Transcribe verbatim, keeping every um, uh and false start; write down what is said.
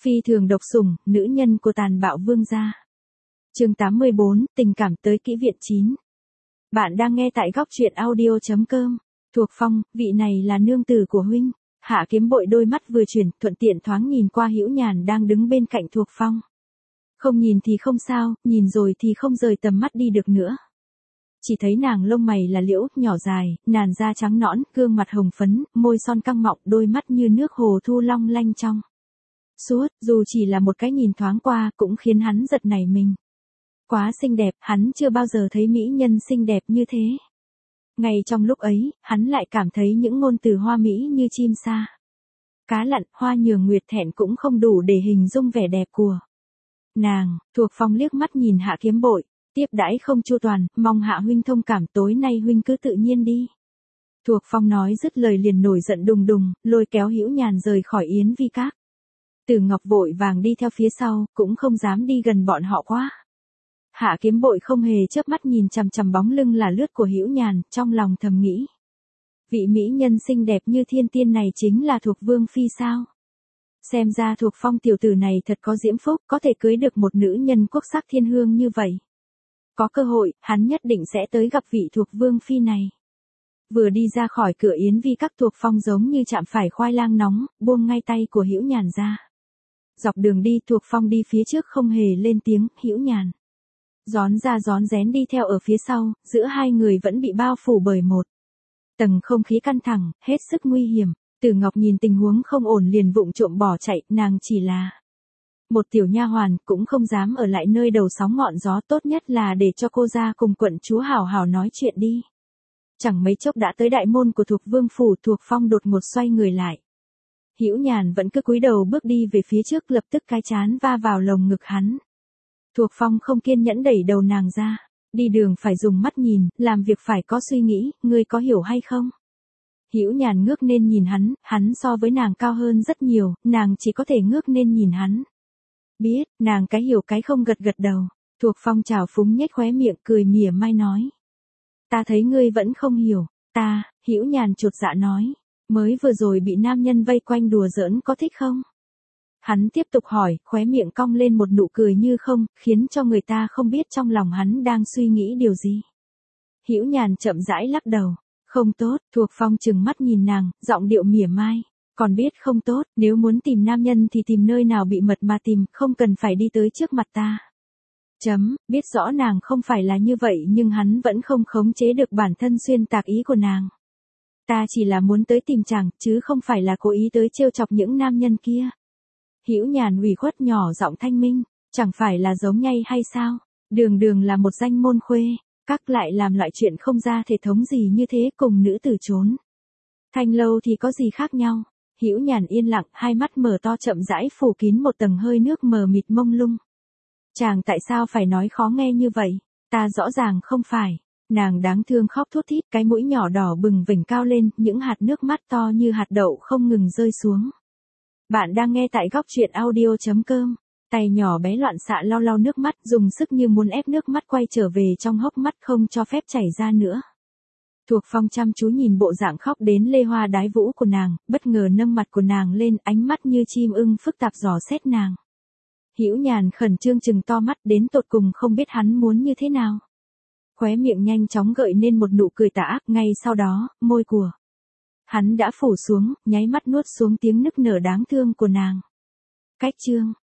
Phi thường độc sủng, nữ nhân của tàn bạo vương gia. Chương tám mươi bốn, tình cảm tới kỹ viện chín. Bạn đang nghe tại góc truyện audio chấm com. Thuộc Phong, vị này là nương tử của huynh. Hạ Kiếm Bội đôi mắt vừa chuyển, thuận tiện thoáng nhìn qua Hữu Nhàn đang đứng bên cạnh Thuộc Phong. Không nhìn thì không sao, nhìn rồi thì không rời tầm mắt đi được nữa. Chỉ thấy nàng lông mày là liễu, nhỏ dài, làn da trắng nõn, gương mặt hồng phấn, môi son căng mọng, đôi mắt như nước hồ thu long lanh trong suốt, dù chỉ là một cái nhìn thoáng qua cũng khiến hắn giật nảy mình. Quá xinh đẹp, hắn chưa bao giờ thấy mỹ nhân xinh đẹp như thế. Ngay trong lúc ấy, hắn lại cảm thấy những ngôn từ hoa mỹ như chim sa cá lặn, hoa nhường nguyệt thẹn cũng không đủ để hình dung vẻ đẹp của nàng. Thuộc Phong liếc mắt nhìn Hạ Kiếm Bội, tiếp đãi không chu toàn, mong Hạ huynh thông cảm, tối nay huynh cứ tự nhiên đi. Thuộc Phong nói dứt lời liền nổi giận đùng đùng, lôi kéo Hữu Nhàn rời khỏi Yến Vi Các. Từ Ngọc vội vàng đi theo phía sau, cũng không dám đi gần bọn họ quá. Hạ Kiếm Bội không hề chớp mắt nhìn chằm chằm bóng lưng là lướt của Hữu Nhàn, trong lòng thầm nghĩ. Vị mỹ nhân xinh đẹp như thiên tiên này chính là Thuộc Vương Phi sao? Xem ra Thuộc Phong tiểu tử này thật có diễm phúc, có thể cưới được một nữ nhân quốc sắc thiên hương như vậy. Có cơ hội, hắn nhất định sẽ tới gặp vị Thuộc Vương Phi này. Vừa đi ra khỏi cửa Yến Vi Các, Thuộc Phong giống như chạm phải khoai lang nóng, buông ngay tay của Hữu Nhàn ra. Dọc đường đi, Thuộc Phong đi phía trước không hề lên tiếng, Hữu Nhàn rón ra rón rén đi theo ở phía sau, giữa hai người vẫn bị bao phủ bởi một tầng không khí căng thẳng, hết sức nguy hiểm. Từ Ngọc nhìn tình huống không ổn liền vụng trộm bỏ chạy, nàng chỉ là một tiểu nha hoàn, cũng không dám ở lại nơi đầu sóng ngọn gió, tốt nhất là để cho cô ra cùng quận chúa hảo hảo nói chuyện đi. Chẳng mấy chốc đã tới đại môn của Thuộc Vương phủ. Thuộc Phong đột ngột xoay người lại. Hữu Nhàn vẫn cứ cúi đầu bước đi về phía trước, lập tức cái trán va vào lồng ngực hắn. Thuộc Phong không kiên nhẫn đẩy đầu nàng ra. Đi đường phải dùng mắt nhìn, làm việc phải có suy nghĩ, ngươi có hiểu hay không? Hữu Nhàn ngước nên nhìn hắn, hắn so với nàng cao hơn rất nhiều, nàng chỉ có thể ngước nên nhìn hắn. Biết, nàng cái hiểu cái không gật gật đầu. Thuộc Phong trào phúng nhếch khóe miệng, cười mỉa mai nói. Ta thấy ngươi vẫn không hiểu, ta, Hữu Nhàn chột dạ nói. Mới vừa rồi bị nam nhân vây quanh đùa giỡn có thích không? Hắn tiếp tục hỏi, khóe miệng cong lên một nụ cười như không, khiến cho người ta không biết trong lòng hắn đang suy nghĩ điều gì. Hữu Nhàn chậm rãi lắc đầu. Không tốt. Thuộc Phong trừng mắt nhìn nàng, giọng điệu mỉa mai. Còn biết không tốt, nếu muốn tìm nam nhân thì tìm nơi nào bị mật mà tìm, không cần phải đi tới trước mặt ta. Chấm, biết rõ nàng không phải là như vậy nhưng hắn vẫn không khống chế được bản thân xuyên tạc ý của nàng. Ta chỉ là muốn tới tìm chàng, chứ không phải là cố ý tới trêu chọc những nam nhân kia. Hữu Nhàn ủy khuất nhỏ giọng thanh minh, chẳng phải là giống nhây hay sao? Đường đường là một danh môn khuê, các lại làm loại chuyện không ra thể thống gì như thế, cùng nữ tử trốn thanh lâu thì có gì khác nhau? Hữu Nhàn yên lặng, hai mắt mở to chậm rãi phủ kín một tầng hơi nước mờ mịt mông lung. Chàng tại sao phải nói khó nghe như vậy? Ta rõ ràng không phải. Nàng đáng thương khóc thút thít, cái mũi nhỏ đỏ bừng vểnh cao lên, những hạt nước mắt to như hạt đậu không ngừng rơi xuống. Bạn đang nghe tại góc truyện audio chấm com. Tay nhỏ bé loạn xạ lau lau nước mắt, dùng sức như muốn ép nước mắt quay trở về trong hốc mắt không cho phép chảy ra nữa. Thuộc Phong chăm chú nhìn bộ dạng khóc đến lê hoa đái vũ của nàng, bất ngờ nâng mặt của nàng lên, ánh mắt như chim ưng phức tạp dò xét nàng. Hữu Nhàn khẩn trương chừng to mắt, đến tột cùng không biết hắn muốn như thế nào. Khóe miệng nhanh chóng gợi nên một nụ cười tà ác, ngay sau đó, môi của hắn đã phủ xuống, nháy mắt nuốt xuống tiếng nức nở đáng thương của nàng. Cách chương